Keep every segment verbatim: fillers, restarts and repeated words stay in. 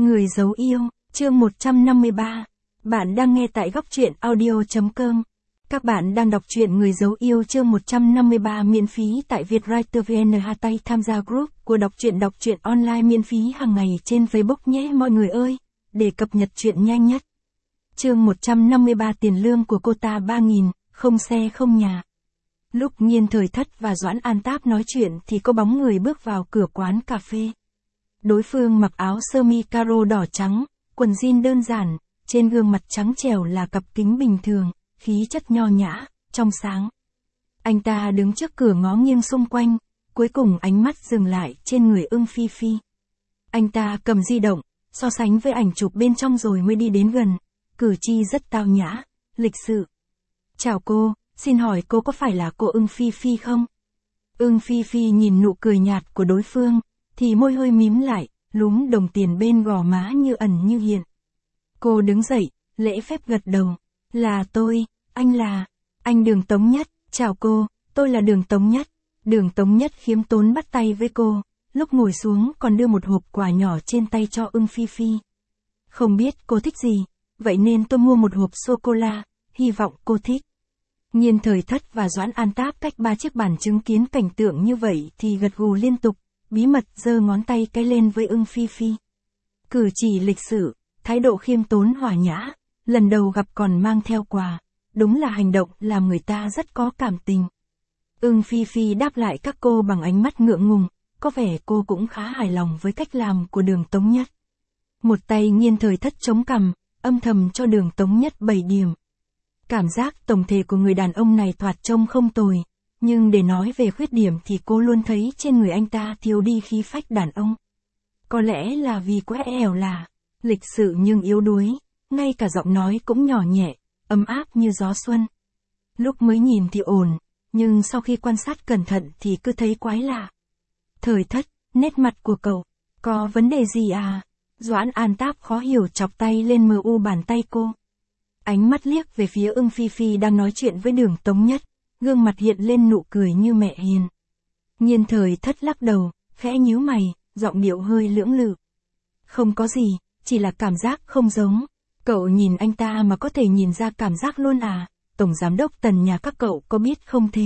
Người giấu yêu, chương một trăm năm mươi ba. Bạn đang nghe tại góc truyện audio chấm com. Các bạn đang đọc truyện Người giấu yêu chương một trăm năm mươi ba miễn phí tại Vietwriter vê en. Tay tham gia group của đọc truyện đọc truyện online miễn phí hàng ngày trên Facebook nhé mọi người ơi, để cập nhật truyện nhanh nhất. Chương một trăm năm mươi ba tiền lương của cô ta ba nghìn, không xe không nhà. Lúc Nhiên Thời Thất và Doãn An Táp nói chuyện thì có bóng người bước vào cửa quán cà phê. Đối phương mặc áo sơ mi caro đỏ trắng, quần jean đơn giản, trên gương mặt trắng trẻo là cặp kính bình thường, khí chất nho nhã, trong sáng. Anh ta đứng trước cửa ngó nghiêng xung quanh, cuối cùng ánh mắt dừng lại trên người Ưng Phi Phi. Anh ta cầm di động, so sánh với ảnh chụp bên trong rồi mới đi đến gần, cử chỉ rất tao nhã, lịch sự. Chào cô, xin hỏi cô có phải là cô Ưng Phi Phi không? Ưng Phi Phi nhìn nụ cười nhạt của đối phương, thì môi hơi mím lại, lúm đồng tiền bên gò má như ẩn như hiện. Cô đứng dậy, lễ phép gật đầu. Là tôi, anh là, anh Đường Tống Nhất, chào cô, tôi là Đường Tống Nhất. Đường Tống Nhất khiêm tốn bắt tay với cô, lúc ngồi xuống còn đưa một hộp quà nhỏ trên tay cho Ưng Phi Phi. Không biết cô thích gì, vậy nên tôi mua một hộp sô-cô-la, hy vọng cô thích. Nhiên Thời Thất và Doãn An Táp cách ba chiếc bàn chứng kiến cảnh tượng như vậy thì gật gù liên tục, bí mật giơ ngón tay cái lên với Ưng Phi Phi. Cử chỉ lịch sự, thái độ khiêm tốn hòa nhã, lần đầu gặp còn mang theo quà, đúng là hành động làm người ta rất có cảm tình. Ưng Phi Phi đáp lại các cô bằng ánh mắt ngượng ngùng, có vẻ cô cũng khá hài lòng với cách làm của Đường Tống Nhất. Một tay Nhiên Thời Thất chống cằm, âm thầm cho Đường Tống Nhất bảy điểm. Cảm giác tổng thể của người đàn ông này thoạt trông không tồi, nhưng để nói về khuyết điểm thì cô luôn thấy trên người anh ta thiếu đi khí phách đàn ông. Có lẽ là vì quá ẻo là, lịch sự nhưng yếu đuối, ngay cả giọng nói cũng nhỏ nhẹ, ấm áp như gió xuân. Lúc mới nhìn thì ổn, nhưng sau khi quan sát cẩn thận thì cứ thấy quái lạ. Thời Thất, nét mặt của cậu, có vấn đề gì à? Doãn An Táp khó hiểu chọc tay lên mờ u bàn tay cô. Ánh mắt liếc về phía Ưng Phi Phi đang nói chuyện với Đường Tống Nhất, gương mặt hiện lên nụ cười như mẹ hiền. Nhiên Thời Thất lắc đầu, khẽ nhíu mày, giọng điệu hơi lưỡng lự. Không có gì, chỉ là cảm giác không giống. Cậu nhìn anh ta mà có thể nhìn ra cảm giác luôn à? Tổng giám đốc Tần nhà các cậu có biết không thế?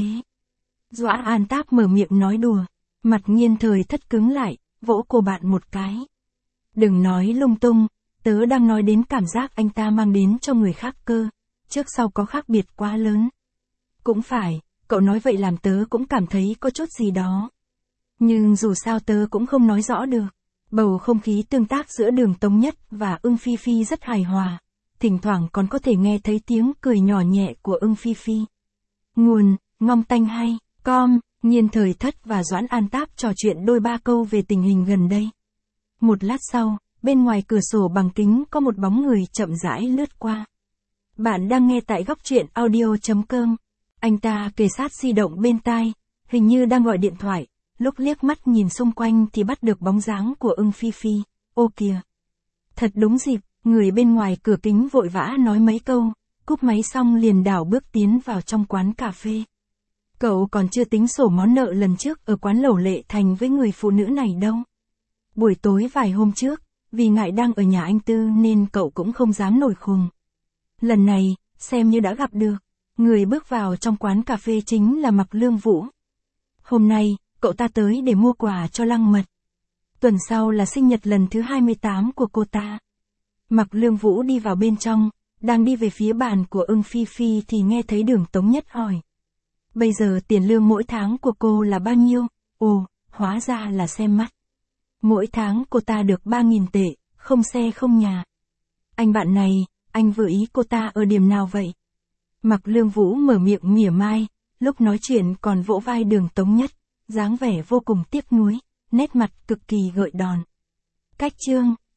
Doãn An Táp mở miệng nói đùa, mặt Nhiên Thời Thất cứng lại, vỗ cô bạn một cái. Đừng nói lung tung, tớ đang nói đến cảm giác anh ta mang đến cho người khác cơ, trước sau có khác biệt quá lớn. Cũng phải, cậu nói vậy làm tớ cũng cảm thấy có chút gì đó. Nhưng dù sao tớ cũng không nói rõ được. Bầu không khí tương tác giữa Đường Tống Nhất và Ưng Phi Phi rất hài hòa, thỉnh thoảng còn có thể nghe thấy tiếng cười nhỏ nhẹ của Ưng Phi Phi. Nguồn, ngong tanh hay, com, Nhiên Thời Thất và Doãn An Táp trò chuyện đôi ba câu về tình hình gần đây. Một lát sau, bên ngoài cửa sổ bằng kính có một bóng người chậm rãi lướt qua. Bạn đang nghe tại góc truyện audio chấm com. Anh ta kề sát di động bên tai, hình như đang gọi điện thoại, lúc liếc mắt nhìn xung quanh thì bắt được bóng dáng của Ưng Phi Phi. Ô kìa! Thật đúng dịp, người bên ngoài cửa kính vội vã nói mấy câu, cúp máy xong liền đảo bước tiến vào trong quán cà phê. Cậu còn chưa tính sổ món nợ lần trước ở quán lẩu Lệ Thành với người phụ nữ này đâu. Buổi tối vài hôm trước, vì ngại đang ở nhà anh Tư nên cậu cũng không dám nổi khùng. Lần này, xem như đã gặp được. Người bước vào trong quán cà phê chính là Mạc Lương Vũ. Hôm nay, cậu ta tới để mua quà cho Lăng Mật. Tuần sau là sinh nhật lần thứ hai mươi tám của cô ta. Mạc Lương Vũ đi vào bên trong, đang đi về phía bàn của Ưng Phi Phi thì nghe thấy Đường Tống Nhất hỏi. Bây giờ tiền lương mỗi tháng của cô là bao nhiêu? Ồ, hóa ra là xem mắt. Mỗi tháng cô ta được ba nghìn tệ, không xe không nhà. Anh bạn này, anh vừa ý cô ta ở điểm nào vậy? Mạc Lương Vũ mở miệng mỉa mai, lúc nói chuyện còn vỗ vai Đường Tống Nhất, dáng vẻ vô cùng tiếc nuối, nét mặt cực kỳ gợi đòn. Cách chương